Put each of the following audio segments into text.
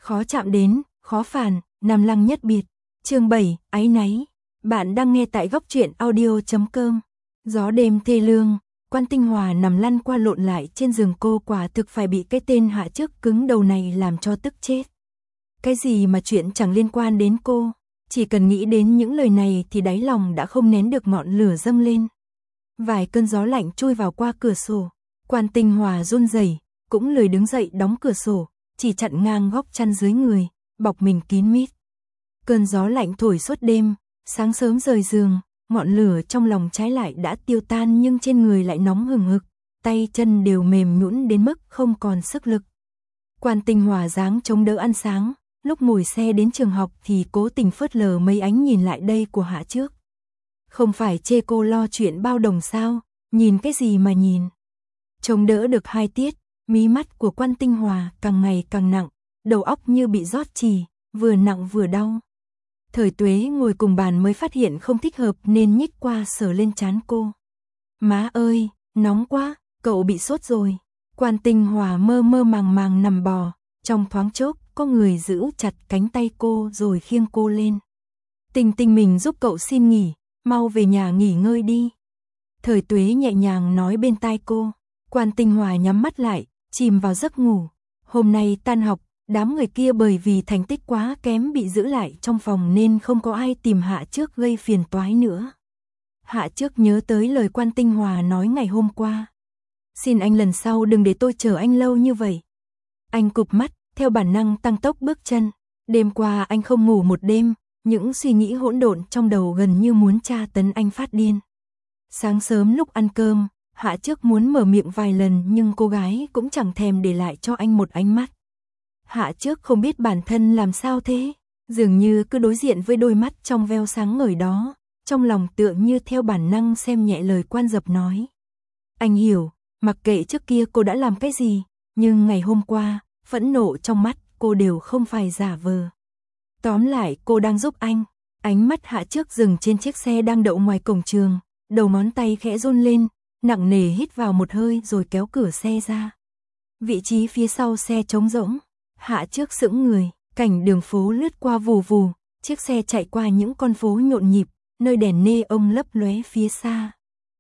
khó chạm đến, khó phản, Nam Lăng nhất biệt. Chương 7, áy náy. Bạn đang nghe tại góc truyện audio.com. Gió đêm thê lương, Quan Tinh Hòa nằm lăn qua lộn lại trên giường, cô quả thực phải bị cái tên Hạ Trước cứng đầu này làm cho tức chết. Cái gì mà chuyện chẳng liên quan đến cô, chỉ cần nghĩ đến những lời này thì đáy lòng đã không nén được ngọn lửa dâng lên. Vài cơn gió lạnh chui vào qua cửa sổ, Quan Tinh Hòa run rẩy, cũng lười đứng dậy đóng cửa sổ, chỉ chặn ngang góc chăn dưới người, bọc mình kín mít. Cơn gió lạnh thổi suốt đêm, sáng sớm rời giường, ngọn lửa trong lòng trái lại đã tiêu tan, nhưng trên người lại nóng hừng hực, tay chân đều mềm nhũn đến mức không còn sức lực. Quan Tinh Hòa dáng chống đỡ ăn sáng, lúc ngồi xe đến trường học thì cố tình phớt lờ mấy ánh nhìn lại đây của Hạ Trước. Không phải chê cô lo chuyện bao đồng sao, nhìn cái gì mà nhìn. Chống đỡ được 2 tiết, mí mắt của Quan Tinh Hòa càng ngày càng nặng, đầu óc như bị rót chì, vừa nặng vừa đau. Thời Tuế ngồi cùng bàn mới phát hiện không thích hợp nên nhích qua sờ lên trán cô. Má ơi, nóng quá, cậu bị sốt rồi. Quan Tinh Hòa mơ mơ màng màng nằm bò, trong thoáng chốc có người giữ chặt cánh tay cô rồi khiêng cô lên. Tình Tình mình giúp cậu xin nghỉ, mau về nhà nghỉ ngơi đi. Thời Tuế nhẹ nhàng nói bên tai cô. Quan Tinh Hòa nhắm mắt lại, chìm vào giấc ngủ. Hôm nay tan học, đám người kia bởi vì thành tích quá kém bị giữ lại trong phòng nên không có ai tìm Hạ Trước gây phiền toái nữa. Hạ Trước nhớ tới lời Quan Tinh Hòa nói ngày hôm qua. Xin anh lần sau đừng để tôi chờ anh lâu như vậy. Anh cụp mắt, theo bản năng tăng tốc bước chân. Đêm qua anh không ngủ một đêm, những suy nghĩ hỗn độn trong đầu gần như muốn tra tấn anh phát điên. Sáng sớm lúc ăn cơm, Hạ Trước muốn mở miệng vài lần nhưng cô gái cũng chẳng thèm để lại cho anh một ánh mắt. Hạ Trước không biết bản thân làm sao thế, dường như cứ đối diện với đôi mắt trong veo sáng ngời đó, trong lòng tựa như theo bản năng xem nhẹ lời Quan Dập nói. Anh hiểu, mặc kệ trước kia cô đã làm cái gì, nhưng ngày hôm qua, phẫn nộ trong mắt cô đều không phải giả vờ. Tóm lại cô đang giúp anh. Ánh mắt Hạ Trước dừng trên chiếc xe đang đậu ngoài cổng trường, đầu ngón tay khẽ run lên, nặng nề hít vào một hơi rồi kéo cửa xe ra. Vị trí phía sau xe trống rỗng, Hạ Trước sững người, cảnh đường phố lướt qua vù vù, chiếc xe chạy qua những con phố nhộn nhịp, nơi đèn neon lấp lóe phía xa.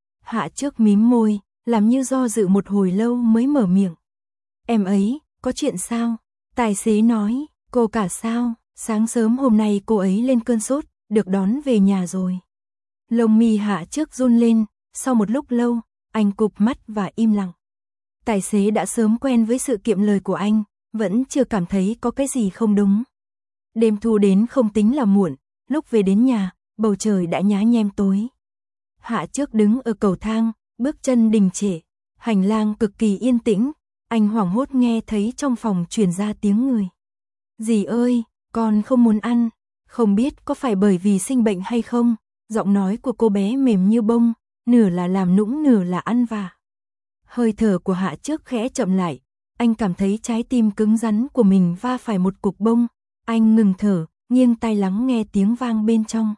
Hạ Trước mím môi, làm như do dự một hồi lâu mới mở miệng. Em ấy, có chuyện sao? Tài xế nói, cô cả sao? Sáng sớm hôm nay cô ấy lên cơn sốt, được đón về nhà rồi. Lông mi Hạ Trước run lên, sau một lúc lâu, anh cụp mắt và im lặng. Tài xế đã sớm quen với sự kiệm lời của anh, vẫn chưa cảm thấy có cái gì không đúng. Đêm thu đến không tính là muộn, lúc về đến nhà, bầu trời đã nhá nhem tối. Hạ Trước đứng ở cầu thang, bước chân đình trệ, hành lang cực kỳ yên tĩnh, anh hoảng hốt nghe thấy trong phòng truyền ra tiếng người. Dì ơi, con không muốn ăn, không biết có phải bởi vì sinh bệnh hay không, giọng nói của cô bé mềm như bông, nửa là làm nũng nửa là ăn vạ. Hơi thở của Hạ Trước khẽ chậm lại, anh cảm thấy trái tim cứng rắn của mình va phải một cục bông, anh ngừng thở, nghiêng tai lắng nghe tiếng vang bên trong.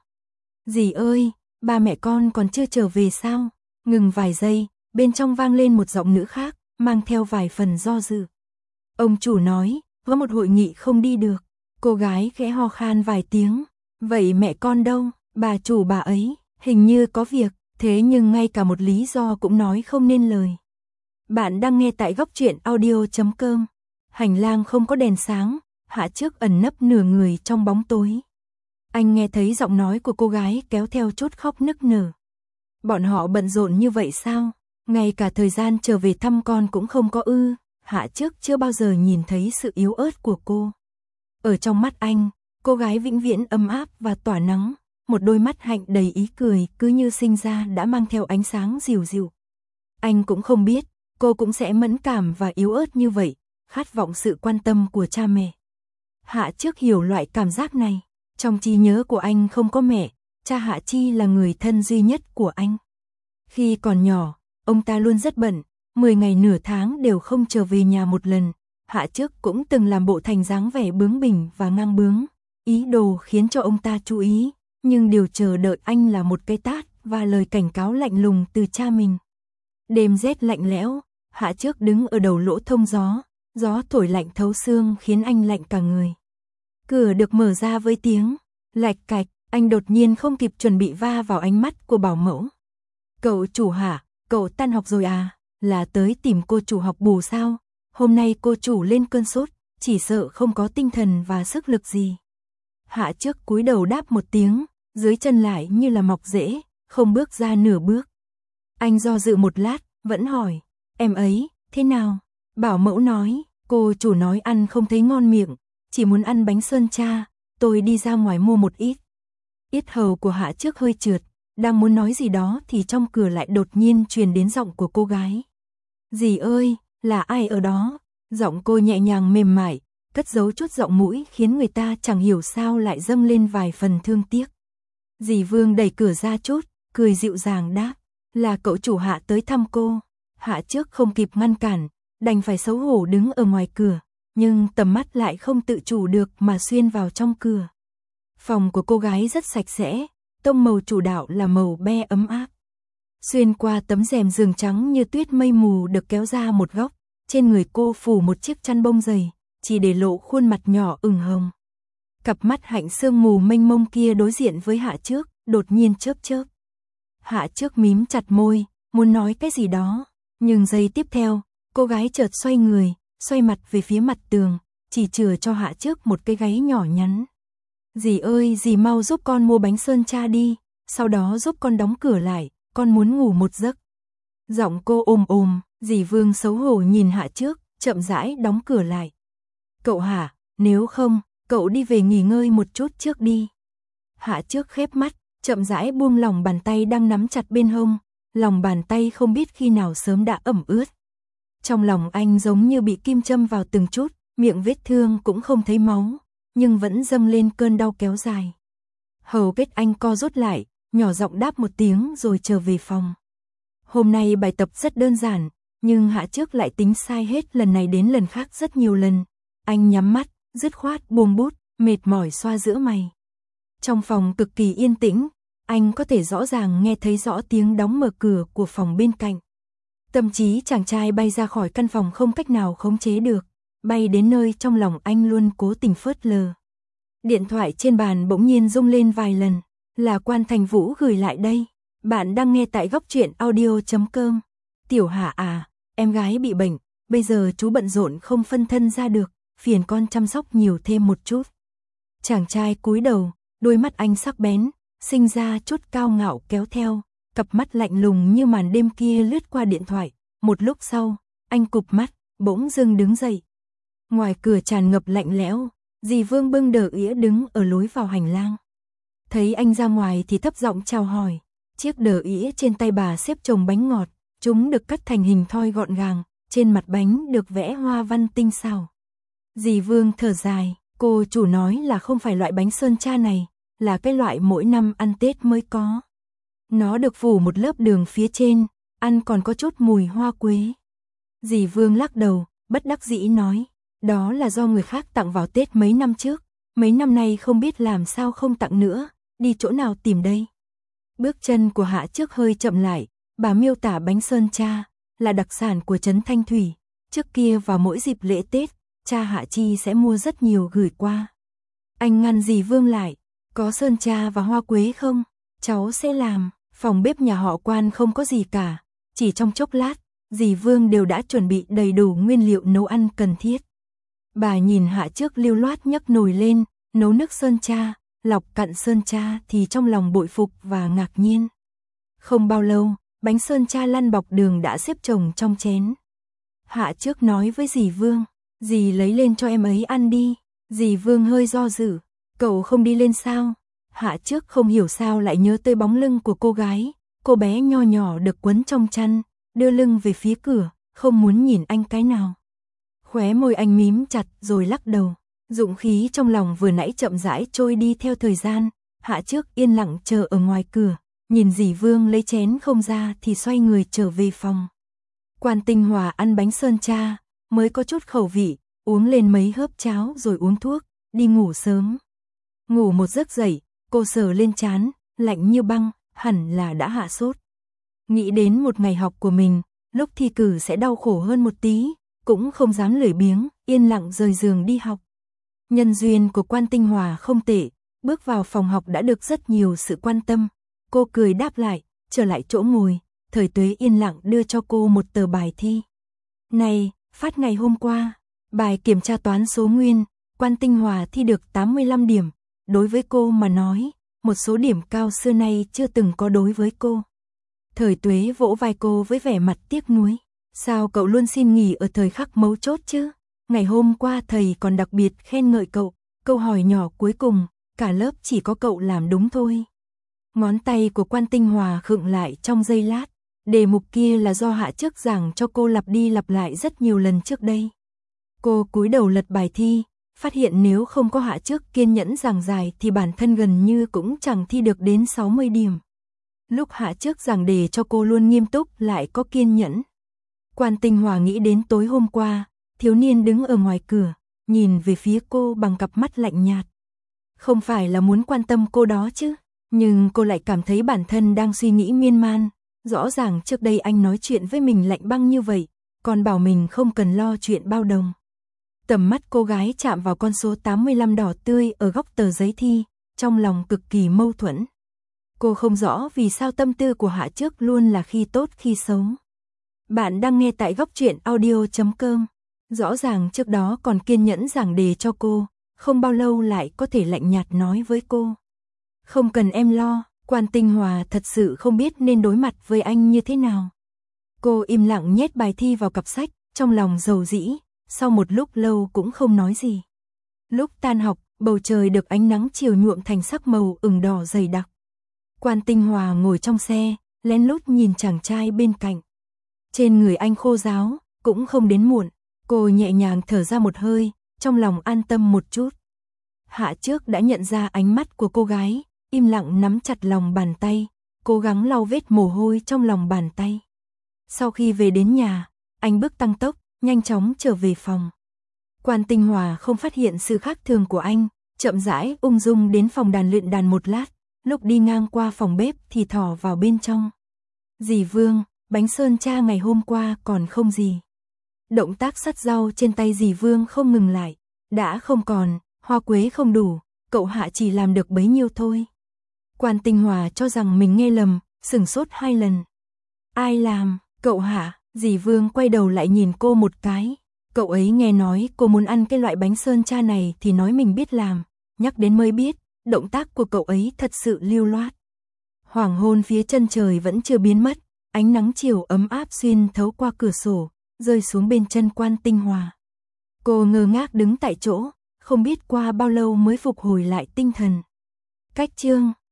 Dì ơi, ba mẹ con còn chưa trở về sao? Ngừng vài giây, bên trong vang lên một giọng nữ khác, mang theo vài phần do dự. Ông chủ nói, có một hội nghị không đi được. Cô gái khẽ ho khan vài tiếng. Vậy mẹ con đâu? Bà chủ bà ấy, hình như có việc, thế nhưng ngay cả một lý do cũng nói không nên lời. Bạn đang nghe tại góc truyện audio.com. Hành lang không có đèn sáng, Hạ Trước ẩn nấp nửa người trong bóng tối. Anh nghe thấy giọng nói của cô gái kéo theo chút khóc nức nở. Bọn họ bận rộn như vậy sao? Ngay cả thời gian trở về thăm con cũng không có ư? Hạ Trước chưa bao giờ nhìn thấy sự yếu ớt của cô. Ở trong mắt anh, cô gái vĩnh viễn ấm áp và tỏa nắng, một đôi mắt hạnh đầy ý cười cứ như sinh ra đã mang theo ánh sáng dịu dịu. Anh cũng không biết, cô cũng sẽ mẫn cảm và yếu ớt như vậy, khát vọng sự quan tâm của cha mẹ. Hạ Trước hiểu loại cảm giác này, trong trí nhớ của anh không có mẹ, cha Hạ Chi là người thân duy nhất của anh. Khi còn nhỏ, ông ta luôn rất bận, 10 ngày nửa tháng đều không trở về nhà một lần. Hạ Trước cũng từng làm bộ thành dáng vẻ bướng bỉnh và ngang bướng, ý đồ khiến cho ông ta chú ý, nhưng điều chờ đợi anh là một cái tát và lời cảnh cáo lạnh lùng từ cha mình. Đêm rét lạnh lẽo, Hạ Trước đứng ở đầu lỗ thông gió, gió thổi lạnh thấu xương khiến anh lạnh cả người. Cửa được mở ra với tiếng lạch cạch, anh đột nhiên không kịp chuẩn bị va vào ánh mắt của bảo mẫu. Cậu chủ hả, cậu tan học rồi à, là tới tìm cô chủ học bù sao? Hôm nay cô chủ lên cơn sốt, chỉ sợ không có tinh thần và sức lực gì. Hạ Trước cúi đầu đáp một tiếng, dưới chân lại như là mọc rễ, không bước ra nửa bước. Anh do dự một lát, vẫn hỏi, em ấy, thế nào? Bảo mẫu nói, cô chủ nói ăn không thấy ngon miệng, chỉ muốn ăn bánh sơn cha, tôi đi ra ngoài mua một ít. Yết hầu của Hạ Trước hơi trượt, đang muốn nói gì đó thì trong cửa lại đột nhiên truyền đến giọng của cô gái. Dì ơi, là ai ở đó? Giọng cô nhẹ nhàng mềm mại, cất giấu chút giọng mũi khiến người ta chẳng hiểu sao lại dâng lên vài phần thương tiếc. Dì Vương đẩy cửa ra chút, cười dịu dàng đáp, là cậu chủ Hạ tới thăm cô. Hạ Trước không kịp ngăn cản, đành phải xấu hổ đứng ở ngoài cửa, nhưng tầm mắt lại không tự chủ được mà xuyên vào trong cửa. Phòng của cô gái rất sạch sẽ, tông màu chủ đạo là màu be ấm áp. Xuyên qua tấm rèm giường trắng như tuyết mây mù được kéo ra một góc, trên người cô phủ một chiếc chăn bông dày, chỉ để lộ khuôn mặt nhỏ ửng hồng. Cặp mắt hạnh sương mù mênh mông kia đối diện với Hạ Trước, đột nhiên chớp chớp. Hạ Trước mím chặt môi, muốn nói cái gì đó, nhưng giây tiếp theo, cô gái chợt xoay người, xoay mặt về phía mặt tường, chỉ chừa cho Hạ Trước một cái gáy nhỏ nhắn. Dì ơi, dì mau giúp con mua bánh sơn cha đi, sau đó giúp con đóng cửa lại, con muốn ngủ một giấc. Giọng cô ồm, dì Vương xấu hổ nhìn Hạ Trước, chậm rãi đóng cửa lại. Cậu hả, nếu không, cậu đi về nghỉ ngơi một chút trước đi. Hạ Trước khép mắt, chậm rãi buông lòng bàn tay đang nắm chặt bên hông, lòng bàn tay không biết khi nào sớm đã ẩm ướt. Trong lòng anh giống như bị kim châm vào từng chút, miệng vết thương cũng không thấy máu, nhưng vẫn dâng lên cơn đau kéo dài. Hầu kết anh co rút lại, nhỏ giọng đáp một tiếng rồi trở về phòng. Hôm nay bài tập rất đơn giản, nhưng Hạ Trước lại tính sai hết lần này đến lần khác rất nhiều lần. Anh nhắm mắt, dứt khoát buông bút, mệt mỏi xoa giữa mày. Trong phòng cực kỳ yên tĩnh, anh có thể rõ ràng nghe thấy rõ tiếng đóng mở cửa của phòng bên cạnh. Tâm trí chàng trai bay ra khỏi căn phòng không cách nào khống chế được, bay đến nơi trong lòng anh luôn cố tình phớt lờ. Điện thoại trên bàn bỗng nhiên rung lên vài lần, là Quan Thành Vũ gửi lại đây. Bạn đang nghe tại góc truyện audio.com. Tiểu Hạ à, em gái bị bệnh, bây giờ chú bận rộn không phân thân ra được, phiền con chăm sóc nhiều thêm một chút. Chàng trai cúi đầu, đôi mắt anh sắc bén, sinh ra chút cao ngạo kéo theo, cặp mắt lạnh lùng như màn đêm kia lướt qua điện thoại. Một lúc sau, anh cụp mắt, bỗng dưng đứng dậy. Ngoài cửa tràn ngập lạnh lẽo, dì Vương bưng đờ ỉa đứng ở lối vào hành lang. Thấy anh ra ngoài thì thấp giọng chào hỏi. Chiếc đờ ỉa trên tay bà xếp chồng bánh ngọt, chúng được cắt thành hình thoi gọn gàng, trên mặt bánh được vẽ hoa văn tinh xảo. Dì Vương thở dài, cô chủ nói là không phải loại bánh sơn cha này, là cái loại mỗi năm ăn Tết mới có. Nó được phủ một lớp đường phía trên, ăn còn có chút mùi hoa quế. Dì Vương lắc đầu, bất đắc dĩ nói, đó là do người khác tặng vào Tết mấy năm trước, mấy năm nay không biết làm sao không tặng nữa, đi chỗ nào tìm đây. Bước chân của Hạ Trước hơi chậm lại, bà miêu tả bánh sơn cha là đặc sản của trấn Thanh Thủy, trước kia vào mỗi dịp lễ Tết, cha Hạ Chi sẽ mua rất nhiều gửi qua. Anh ngăn dì Vương lại, có sơn cha và hoa quế không? Cháu sẽ làm. Phòng bếp nhà họ Quan không có gì cả, chỉ trong chốc lát, dì Vương đều đã chuẩn bị đầy đủ nguyên liệu nấu ăn cần thiết. Bà nhìn Hạ Trước lưu loát nhấc nồi lên, nấu nước sơn cha, lọc cặn sơn cha thì trong lòng bội phục và ngạc nhiên. Không bao lâu, bánh sơn cha lăn bọc đường đã xếp chồng trong chén. Hạ Trước nói với dì Vương, dì lấy lên cho em ấy ăn đi. Dì Vương hơi do dự, cậu không đi lên sao? Hạ Trước không hiểu sao lại nhớ tới bóng lưng của cô gái, cô bé nho nhỏ được quấn trong chăn, đưa lưng về phía cửa, không muốn nhìn anh cái nào. Khóe môi anh mím chặt rồi lắc đầu, dũng khí trong lòng vừa nãy chậm rãi trôi đi theo thời gian. Hạ Trước yên lặng chờ ở ngoài cửa, nhìn dì Vương lấy chén không ra thì xoay người trở về phòng. Quan Tinh Hòa ăn bánh sơn cha, mới có chút khẩu vị, uống lên mấy hớp cháo rồi uống thuốc, đi ngủ sớm. Ngủ một giấc dậy, cô sờ lên trán, lạnh như băng, hẳn là đã hạ sốt. Nghĩ đến một ngày học của mình, lúc thi cử sẽ đau khổ hơn một tí, cũng không dám lười biếng, yên lặng rời giường đi học. Nhân duyên của Quan Tinh Hòa không tệ, bước vào phòng học đã được rất nhiều sự quan tâm. Cô cười đáp lại, trở lại chỗ ngồi, Thời Tuế yên lặng đưa cho cô một tờ bài thi. Này, phát ngày hôm qua, bài kiểm tra toán số nguyên, Quan Tinh Hòa thi được 85 điểm. Đối với cô mà nói, một số điểm cao xưa nay chưa từng có đối với cô. Thời Tuế vỗ vai cô với vẻ mặt tiếc nuối. Sao cậu luôn xin nghỉ ở thời khắc mấu chốt chứ? Ngày hôm qua thầy còn đặc biệt khen ngợi cậu, câu hỏi nhỏ cuối cùng, cả lớp chỉ có cậu làm đúng thôi. Ngón tay của Quan Tinh Hòa khựng lại trong giây lát. Đề mục kia là do Hạ Trước giảng cho cô lặp đi lặp lại rất nhiều lần trước đây. Cô cúi đầu lật bài thi, phát hiện nếu không có Hạ Trước kiên nhẫn giảng giải thì bản thân gần như cũng chẳng thi được đến 60 điểm. Lúc Hạ Trước giảng đề cho cô luôn nghiêm túc lại có kiên nhẫn. Quan Tinh Hòa nghĩ đến tối hôm qua, thiếu niên đứng ở ngoài cửa, nhìn về phía cô bằng cặp mắt lạnh nhạt. Không phải là muốn quan tâm cô đó chứ, nhưng cô lại cảm thấy bản thân đang suy nghĩ miên man. Rõ ràng trước đây anh nói chuyện với mình lạnh băng như vậy, còn bảo mình không cần lo chuyện bao đồng. Tầm mắt cô gái chạm vào con số 85 đỏ tươi ở góc tờ giấy thi, trong lòng cực kỳ mâu thuẫn. Cô không rõ vì sao tâm tư của Hạ Trước luôn là khi tốt khi xấu. Bạn đang nghe tại goctruyện.audio.com. Rõ ràng trước đó còn kiên nhẫn giảng đề cho cô, không bao lâu lại có thể lạnh nhạt nói với cô. Không cần em lo, Quan Tinh Hòa thật sự không biết nên đối mặt với anh như thế nào. Cô im lặng nhét bài thi vào cặp sách, trong lòng dầu dĩ, sau một lúc lâu cũng không nói gì. Lúc tan học, bầu trời được ánh nắng chiều nhuộm thành sắc màu ửng đỏ dày đặc. Quan Tinh Hòa ngồi trong xe, lén lút nhìn chàng trai bên cạnh. Trên người anh khô ráo, cũng không đến muộn, cô nhẹ nhàng thở ra một hơi, trong lòng an tâm một chút. Hạ Trước đã nhận ra ánh mắt của cô gái, im lặng nắm chặt lòng bàn tay, cố gắng lau vết mồ hôi trong lòng bàn tay. Sau khi về đến nhà, anh bước tăng tốc, nhanh chóng trở về phòng. Quan Tinh Hòa không phát hiện sự khác thường của anh, chậm rãi ung dung đến phòng đàn luyện đàn một lát, lúc đi ngang qua phòng bếp thì thò vào bên trong. Dì Vương, bánh sơn cha ngày hôm qua còn không gì? Động tác sắt rau trên tay dì Vương không ngừng lại, đã không còn, hoa quế không đủ, cậu Hạ chỉ làm được bấy nhiêu thôi. Quan Tinh Hòa cho rằng mình nghe lầm, sửng sốt 2 lần. Ai làm, cậu Hạ? Dì Vương quay đầu lại nhìn cô một cái. Cậu ấy nghe nói cô muốn ăn cái loại bánh sơn cha này thì nói mình biết làm, nhắc đến mới biết, động tác của cậu ấy thật sự lưu loát. Hoàng hôn phía chân trời vẫn chưa biến mất, ánh nắng chiều ấm áp xuyên thấu qua cửa sổ, rơi xuống bên chân Quan Tinh Hòa. Cô ngơ ngác đứng tại chỗ, không biết qua bao lâu mới phục hồi lại tinh thần. Cách chương